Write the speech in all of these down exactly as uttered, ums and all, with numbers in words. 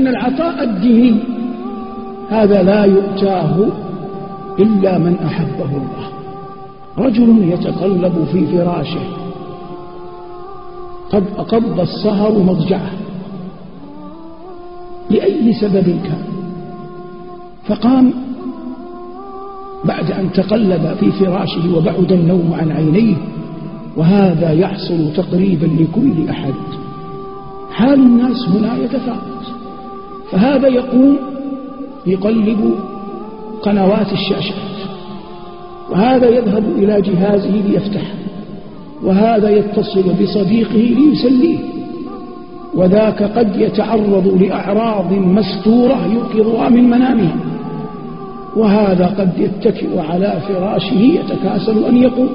أن العطاء الديني هذا لا يؤتاه إلا من أحبه الله. رجل يتقلب في فراشه قد أقض السهر مضجعه لأي سبب كان، فقام بعد أن تقلب في فراشه وبعد النوم عن عينيه، وهذا يحصل تقريبا لكل أحد. حال الناس هنا يتفاوت، فهذا يقوم يقلب قنوات الشاشات، وهذا يذهب إلى جهازه ليفتحه، وهذا يتصل بصديقه ليسليه، وذاك قد يتعرض لأعراض مستورة يوقظها من منامها، وهذا قد يتكئ على فراشه يتكاسل أن يقوم.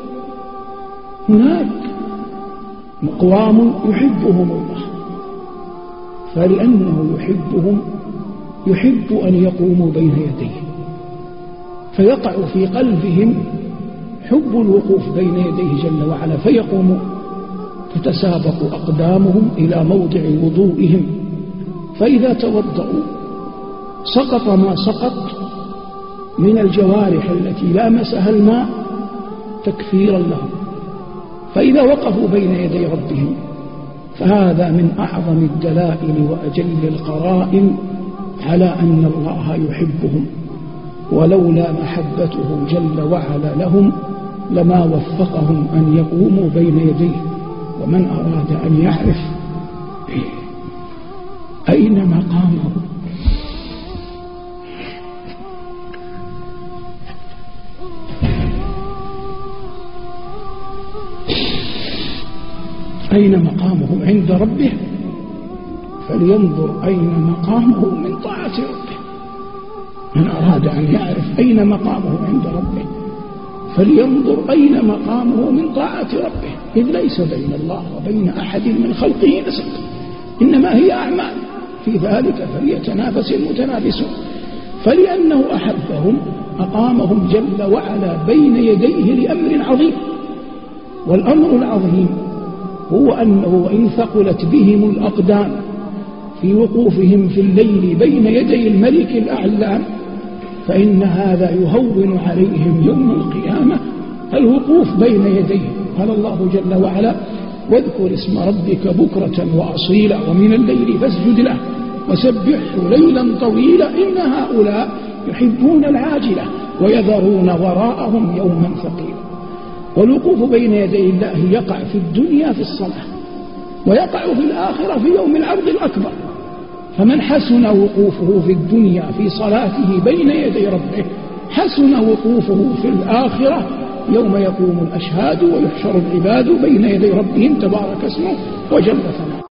هناك أقوام يحبهم الله، فلأنه يحبهم يحب أن يقوموا بين يديه، فيقع في قلبهم حب الوقوف بين يديه جل وعلا، فيقومون فتسابق أقدامهم إلى موضع وضوئهم، فإذا توضأوا سقط ما سقط من الجوارح التي لامسها الماء تكفيرا لهم، فإذا وقفوا بين يدي ربهم فهذا من أعظم الدلائل وأجل القرائن على أن الله يحبهم، ولولا محبته جل وعلا لهم لما وفقهم أن يقوموا بين يديه. ومن أراد أن يعرف أين مقامه أين مقامه عند ربه فلينظر أين مقامه من طاعة ربه. من أراد أن يعرف أين مقامه عند ربه فلينظر أين مقامه من طاعة ربه، إذ ليس بين الله وبين أحد من خلقه نسب، إنما هي أعمال، في ذلك فليتنافس المتنافسون. فلأنه أحبهم أقامهم جل وعلا بين يديه لأمر عظيم، والأمر العظيم هو أنه إن ثقلت بهم الأقدام في وقوفهم في الليل بين يدي الملك الأعلام فإن هذا يهون عليهم يوم القيامة الوقوف بين يديه. قال الله جل وعلا: واذكر اسم ربك بكرة وأصيلا ومن الليل فاسجد له وسبحه ليلا طويلا إن هؤلاء يحبون العاجلة ويذرون وراءهم يوما ثقيلا. والوقوف بين يدي الله يقع في الدنيا في الصلاة، ويقع في الآخرة في يوم العرض الأكبر. فمن حسن وقوفه في الدنيا في صلاته بين يدي ربه حسن وقوفه في الآخرة يوم يقوم الأشهاد ويحشر العباد بين يدي ربهم تبارك اسمه وجل ثناؤه.